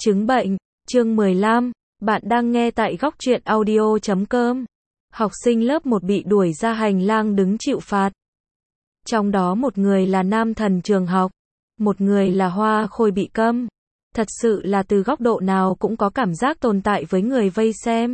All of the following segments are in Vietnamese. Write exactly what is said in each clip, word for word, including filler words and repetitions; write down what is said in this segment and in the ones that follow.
Chứng bệnh, chương mười lăm, bạn đang nghe tại góc truyện audio chấm com. Học sinh lớp một bị đuổi ra hành lang đứng chịu phạt. Trong đó một người là nam thần trường học, một người là hoa khôi bị câm. Thật sự là từ góc độ nào cũng có cảm giác tồn tại với người vây xem.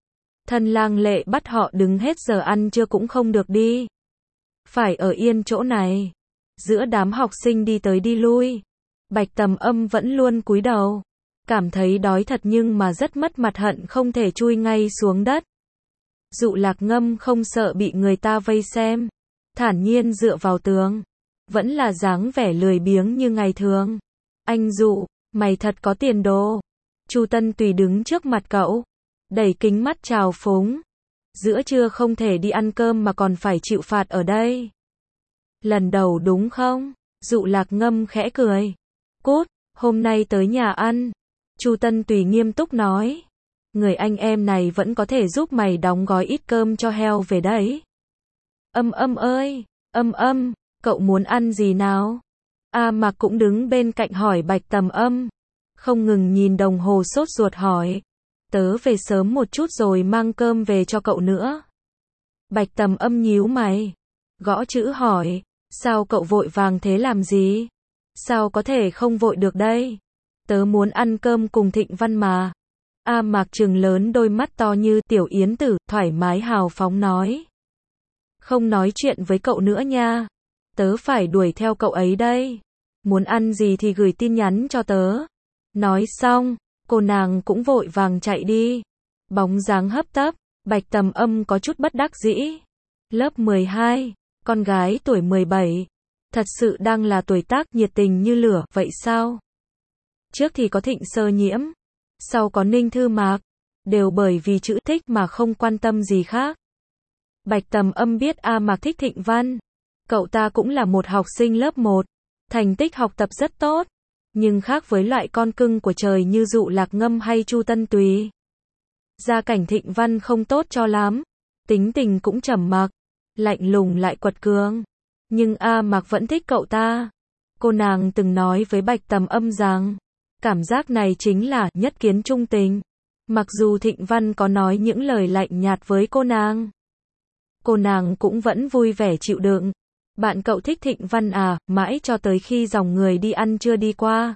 Thân lang lệ bắt họ đứng hết giờ ăn trưa cũng không được đi. Phải ở yên chỗ này. Giữa đám học sinh đi tới đi lui, Bạch Tầm Âm vẫn luôn cúi đầu. Cảm thấy đói thật nhưng mà rất mất mặt, hận không thể chui ngay xuống đất. Dụ Lạc Ngâm không sợ bị người ta vây xem, thản nhiên dựa vào tường, vẫn là dáng vẻ lười biếng như ngày thường. Anh Dụ, mày thật có tiền đồ. Chu Tân Tùy đứng trước mặt cậu, đẩy kính mắt trào phúng. Giữa trưa không thể đi ăn cơm mà còn phải chịu phạt ở đây. Lần đầu đúng không? Dụ Lạc Ngâm khẽ cười. Cút, hôm nay tới nhà ăn. Chu Tân Tùy nghiêm túc nói. Người anh em này vẫn có thể giúp mày đóng gói ít cơm cho heo về đấy. Âm Âm ơi, Âm Âm, cậu muốn ăn gì nào? A Mạc cũng đứng bên cạnh hỏi Bạch Tầm Âm. Không ngừng nhìn đồng hồ sốt ruột hỏi. Tớ về sớm một chút rồi mang cơm về cho cậu nữa. Bạch Tầm Âm nhíu mày, gõ chữ hỏi. Sao cậu vội vàng thế làm gì? Sao có thể không vội được đây? Tớ muốn ăn cơm cùng Thịnh Văn mà. A Mạc trừng lớn đôi mắt to như tiểu yến tử, thoải mái hào phóng nói. Không nói chuyện với cậu nữa nha. Tớ phải đuổi theo cậu ấy đây. Muốn ăn gì thì gửi tin nhắn cho tớ. Nói xong, cô nàng cũng vội vàng chạy đi. Bóng dáng hấp tấp, Bạch Tầm Âm có chút bất đắc dĩ. Lớp mười hai, con gái tuổi mười bảy. Thật sự đang là tuổi tác nhiệt tình như lửa, vậy sao? Trước thì có Thịnh Sơ Nhiễm, sau có Ninh Thư Mạc, đều bởi vì chữ thích mà không quan tâm gì khác. Bạch Tầm Âm biết A Mạc thích Thịnh Văn. Cậu ta cũng là một học sinh lớp một, thành tích học tập rất tốt, nhưng khác với loại con cưng của trời như Dụ Lạc Ngâm hay Chu Tân Tùy. Gia cảnh Thịnh Văn không tốt cho lắm, tính tình cũng trầm mặc, lạnh lùng lại quật cường. Nhưng A Mạc vẫn thích cậu ta. Cô nàng từng nói với Bạch Tầm Âm rằng, cảm giác này chính là nhất kiến trung tình. Mặc dù Thịnh Văn có nói những lời lạnh nhạt với cô nàng, cô nàng cũng vẫn vui vẻ chịu đựng. Bạn cậu thích Thịnh Văn à? Mãi cho tới khi dòng người đi ăn trưa đi qua,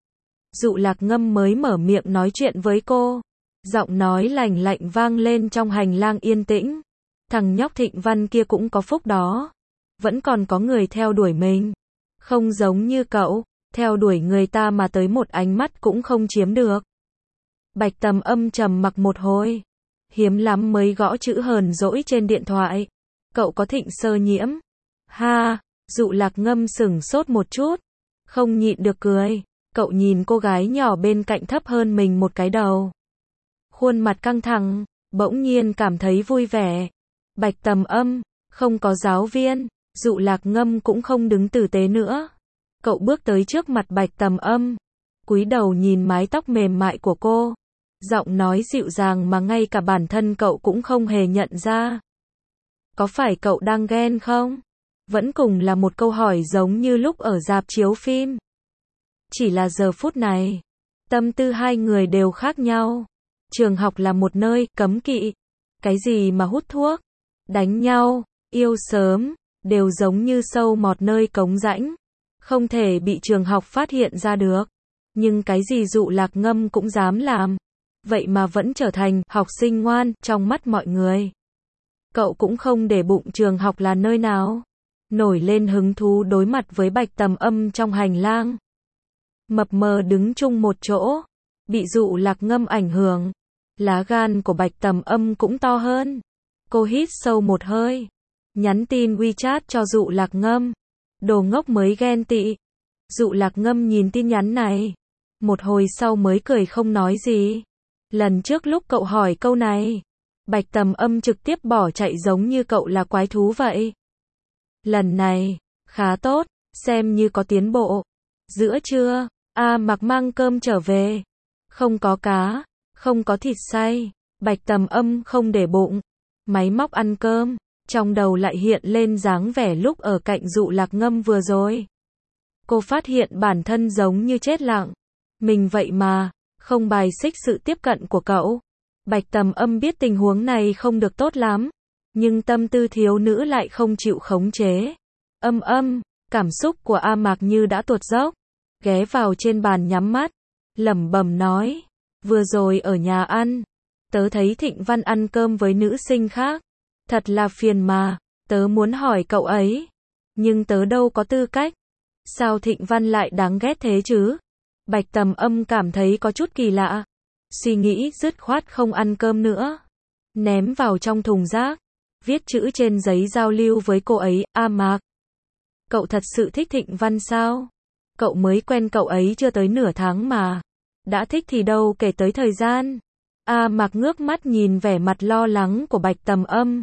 Dụ Lạc Ngâm mới mở miệng nói chuyện với cô. Giọng nói lành lạnh vang lên trong hành lang yên tĩnh. Thằng nhóc Thịnh Văn kia cũng có phúc đó. Vẫn còn có người theo đuổi mình. Không giống như cậu, theo đuổi người ta mà tới một ánh mắt cũng không chiếm được. Bạch Tầm Âm trầm mặc một hồi. Hiếm lắm mới gõ chữ hờn dỗi trên điện thoại. Cậu có Thịnh Sơ Nhiễm. Ha, Dụ Lạc Ngâm sửng sốt một chút. Không nhịn được cười. Cậu nhìn cô gái nhỏ bên cạnh thấp hơn mình một cái đầu. Khuôn mặt căng thẳng, bỗng nhiên cảm thấy vui vẻ. Bạch Tầm Âm, không có giáo viên, Dụ Lạc Ngâm cũng không đứng tử tế nữa. Cậu bước tới trước mặt Bạch Tầm Âm, cúi đầu nhìn mái tóc mềm mại của cô. Giọng nói dịu dàng mà ngay cả bản thân cậu cũng không hề nhận ra. Có phải cậu đang ghen không? Vẫn cùng là một câu hỏi giống như lúc ở rạp chiếu phim. Chỉ là giờ phút này, tâm tư hai người đều khác nhau. Trường học là một nơi cấm kỵ. Cái gì mà hút thuốc, đánh nhau, yêu sớm, đều giống như sâu mọt nơi cống rãnh. Không thể bị trường học phát hiện ra được. Nhưng cái gì Dụ Lạc Ngâm cũng dám làm. Vậy mà vẫn trở thành học sinh ngoan trong mắt mọi người. Cậu cũng không để bụng trường học là nơi nào. Nổi lên hứng thú đối mặt với Bạch Tầm Âm trong hành lang. Mập mờ đứng chung một chỗ, bị Dụ Lạc Ngâm ảnh hưởng. Lá gan của Bạch Tầm Âm cũng to hơn. Cô hít sâu một hơi, nhắn tin WeChat cho Dụ Lạc Ngâm. Đồ ngốc mới ghen tị. Dụ Lạc Ngâm nhìn tin nhắn này, một hồi sau mới cười không nói gì. Lần trước lúc cậu hỏi câu này, Bạch Tầm Âm trực tiếp bỏ chạy giống như cậu là quái thú vậy. Lần này, khá tốt, xem như có tiến bộ. Giữa trưa, A Mạc mang cơm trở về. Không có cá, không có thịt xay. Bạch Tầm Âm không để bụng. Máy móc ăn cơm, trong đầu lại hiện lên dáng vẻ lúc ở cạnh Dụ Lạc Ngâm vừa rồi. Cô phát hiện bản thân giống như chết lặng. Mình vậy mà, không bài xích sự tiếp cận của cậu. Bạch Tầm Âm biết tình huống này không được tốt lắm, nhưng tâm tư thiếu nữ lại không chịu khống chế. Âm âm, cảm xúc của A Mạc như đã tuột dốc, ghé vào trên bàn nhắm mắt, lẩm bẩm nói, vừa rồi ở nhà ăn, tớ thấy Thịnh Văn ăn cơm với nữ sinh khác, thật là phiền mà, tớ muốn hỏi cậu ấy, nhưng tớ đâu có tư cách. Sao Thịnh Văn lại đáng ghét thế chứ? Bạch Tầm Âm cảm thấy có chút kỳ lạ, suy nghĩ dứt khoát không ăn cơm nữa, ném vào trong thùng rác, viết chữ trên giấy giao lưu với cô ấy, A Mạc. Cậu thật sự thích Thịnh Văn sao? Cậu mới quen cậu ấy chưa tới nửa tháng mà. Đã thích thì đâu kể tới thời gian. A Mạc ngước mắt nhìn vẻ mặt lo lắng của Bạch Tầm Âm.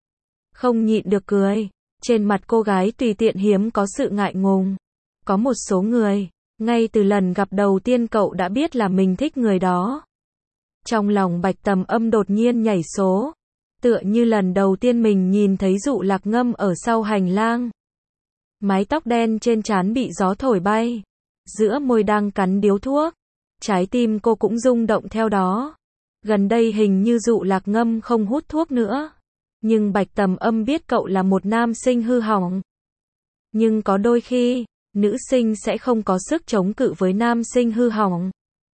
Không nhịn được cười. Trên mặt cô gái tùy tiện hiếm có sự ngại ngùng. Có một số người, ngay từ lần gặp đầu tiên cậu đã biết là mình thích người đó. Trong lòng Bạch Tầm Âm đột nhiên nhảy số. Tựa như lần đầu tiên mình nhìn thấy Dụ Lạc Ngâm ở sau hành lang. Mái tóc đen trên trán bị gió thổi bay, giữa môi đang cắn điếu thuốc, trái tim cô cũng rung động theo đó. Gần đây hình như Dụ Lạc Ngâm không hút thuốc nữa, nhưng Bạch Tầm Âm biết cậu là một nam sinh hư hỏng. Nhưng có đôi khi, nữ sinh sẽ không có sức chống cự với nam sinh hư hỏng.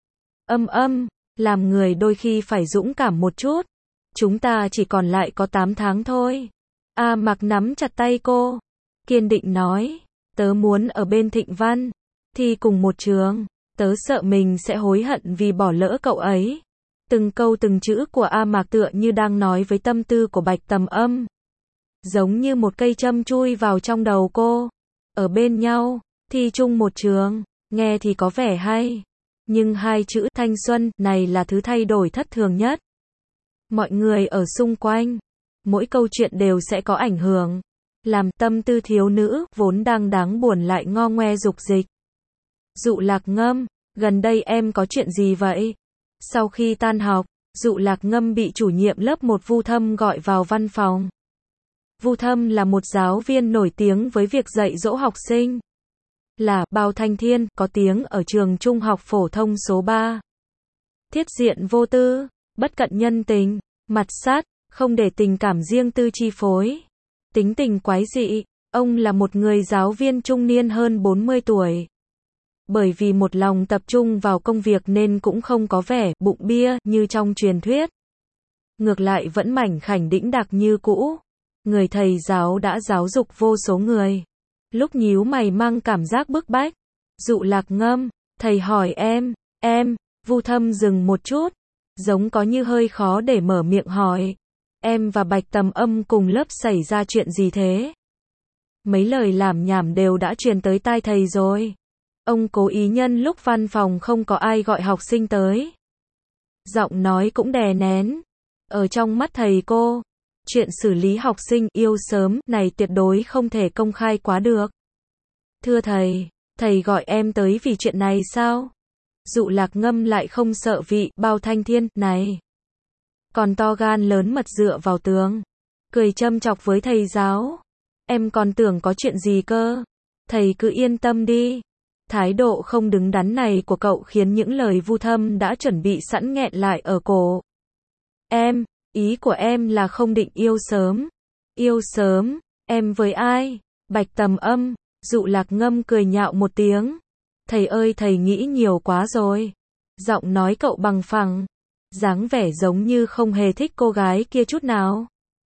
Âm âm, làm người đôi khi phải dũng cảm một chút. Chúng ta chỉ còn lại có tám tháng thôi. A Mạc nắm chặt tay cô, kiên định nói, tớ muốn ở bên Thịnh Văn, thi cùng một trường, tớ sợ mình sẽ hối hận vì bỏ lỡ cậu ấy. Từng câu từng chữ của A Mạc tựa như đang nói với tâm tư của Bạch Tầm Âm. Giống như một cây châm chui vào trong đầu cô. Ở bên nhau, thi chung một trường, nghe thì có vẻ hay. Nhưng hai chữ thanh xuân này là thứ thay đổi thất thường nhất. Mọi người ở xung quanh, mỗi câu chuyện đều sẽ có ảnh hưởng. Làm tâm tư thiếu nữ, vốn đang đáng buồn lại ngo ngoe dục dịch. Dụ Lạc Ngâm, gần đây em có chuyện gì vậy? Sau khi tan học, Dụ Lạc Ngâm bị chủ nhiệm lớp một Vu Thâm gọi vào văn phòng. Vu Thâm là một giáo viên nổi tiếng với việc dạy dỗ học sinh. Là Bao Thanh Thiên, có tiếng ở trường trung học phổ thông số ba. Thiết diện vô tư, bất cận nhân tình, mặt sát, không để tình cảm riêng tư chi phối. Tính tình quái dị, ông là một người giáo viên trung niên hơn bốn mươi tuổi. Bởi vì một lòng tập trung vào công việc nên cũng không có vẻ bụng bia như trong truyền thuyết. Ngược lại vẫn mảnh khảnh đĩnh đạc như cũ. Người thầy giáo đã giáo dục vô số người. Lúc nhíu mày mang cảm giác bức bách. Dụ Lạc Ngâm, thầy hỏi em, em, Vu Thâm dừng một chút, giống có như hơi khó để mở miệng hỏi. Em và Bạch Tầm Âm cùng lớp xảy ra chuyện gì thế? Mấy lời lảm nhảm đều đã truyền tới tai thầy rồi. Ông cố ý nhân lúc văn phòng không có ai gọi học sinh tới. Giọng nói cũng đè nén. Ở trong mắt thầy cô, chuyện xử lý học sinh yêu sớm này tuyệt đối không thể công khai quá được. Thưa thầy, thầy gọi em tới vì chuyện này sao? Dụ Lạc Ngâm lại không sợ vị Bao Thanh Thiên này. Còn to gan lớn mật dựa vào tường, cười châm chọc với thầy giáo. Em còn tưởng có chuyện gì cơ. Thầy cứ yên tâm đi. Thái độ không đứng đắn này của cậu khiến những lời Vu Thâm đã chuẩn bị sẵn nghẹn lại ở cổ. Em, ý của em là không định yêu sớm. Yêu sớm, em với ai? Bạch Tầm Âm, Dụ Lạc Ngâm cười nhạo một tiếng. Thầy ơi thầy nghĩ nhiều quá rồi. Giọng nói cậu bằng phẳng, dáng vẻ giống như không hề thích cô gái kia chút nào.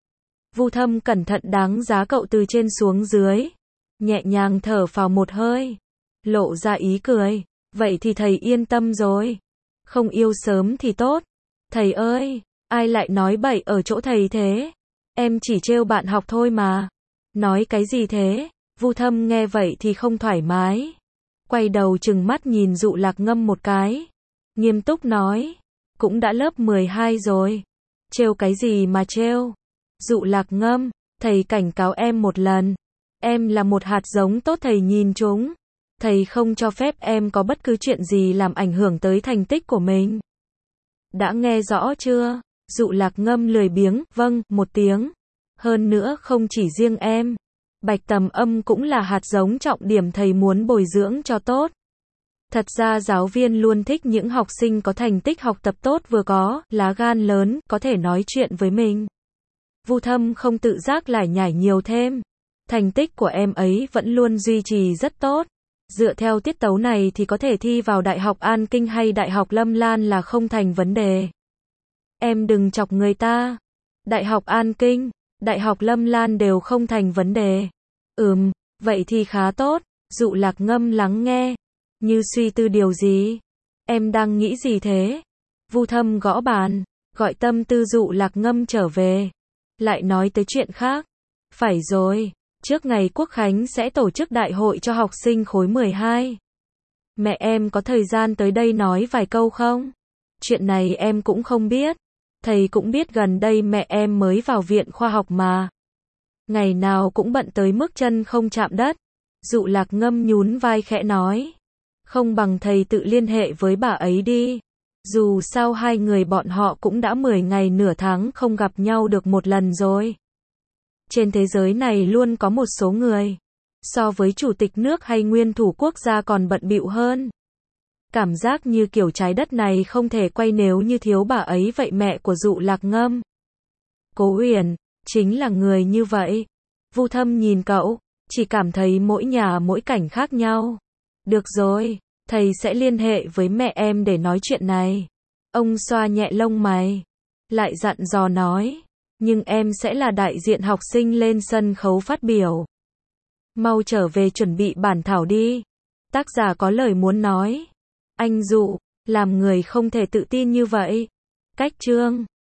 Vu Thâm cẩn thận đánh giá cậu từ trên xuống dưới, nhẹ nhàng thở phào một hơi, lộ ra ý cười. Vậy thì thầy yên tâm rồi. Không yêu sớm thì tốt. Thầy ơi, ai lại nói bậy ở chỗ thầy thế? Em chỉ trêu bạn học thôi mà. Nói cái gì thế? Vu Thâm nghe vậy thì không thoải mái. Quay đầu trừng mắt nhìn Dụ Lạc Ngâm một cái. Nghiêm túc nói. Cũng đã lớp mười hai rồi. Trêu cái gì mà trêu? Dụ Lạc Ngâm, thầy cảnh cáo em một lần. Em là một hạt giống tốt thầy nhìn chúng. Thầy không cho phép em có bất cứ chuyện gì làm ảnh hưởng tới thành tích của mình. Đã nghe rõ chưa? Dụ Lạc Ngâm lười biếng, vâng, một tiếng. Hơn nữa không chỉ riêng em. Bạch Tầm Âm cũng là hạt giống trọng điểm thầy muốn bồi dưỡng cho tốt. Thật ra giáo viên luôn thích những học sinh có thành tích học tập tốt vừa có lá gan lớn, có thể nói chuyện với mình. Vu Thâm không tự giác lải nhải nhiều thêm. Thành tích của em ấy vẫn luôn duy trì rất tốt. Dựa theo tiết tấu này thì có thể thi vào Đại học An Kinh hay Đại học Lâm Lan là không thành vấn đề. Em đừng chọc người ta. Đại học An Kinh, Đại học Lâm Lan đều không thành vấn đề. Ừm, vậy thì khá tốt. Dụ Lạc Ngâm lắng nghe, như suy tư điều gì. Em đang nghĩ gì thế? Vu Thâm gõ bàn, gọi tâm tư Dụ Lạc Ngâm trở về. Lại nói tới chuyện khác. Phải rồi, trước ngày Quốc Khánh sẽ tổ chức đại hội cho học sinh khối mười hai. Mẹ em có thời gian tới đây nói vài câu không? Chuyện này em cũng không biết. Thầy cũng biết gần đây mẹ em mới vào viện khoa học mà. Ngày nào cũng bận tới mức chân không chạm đất. Dụ Lạc Ngâm nhún vai khẽ nói. Không bằng thầy tự liên hệ với bà ấy đi. Dù sao hai người bọn họ cũng đã mười ngày nửa tháng không gặp nhau được một lần rồi. Trên thế giới này luôn có một số người, so với chủ tịch nước hay nguyên thủ quốc gia còn bận bịu hơn. Cảm giác như kiểu trái đất này không thể quay nếu như thiếu bà ấy vậy. Mẹ của Dụ Lạc Ngâm, Cố Uyển, chính là người như vậy. Vu Thâm nhìn cậu, chỉ cảm thấy mỗi nhà mỗi cảnh khác nhau. Được rồi, thầy sẽ liên hệ với mẹ em để nói chuyện này. Ông xoa nhẹ lông mày, lại dặn dò nói, nhưng em sẽ là đại diện học sinh lên sân khấu phát biểu. Mau trở về chuẩn bị bản thảo đi. Tác giả có lời muốn nói. Anh Dụ, làm người không thể tự tin như vậy. Cách chương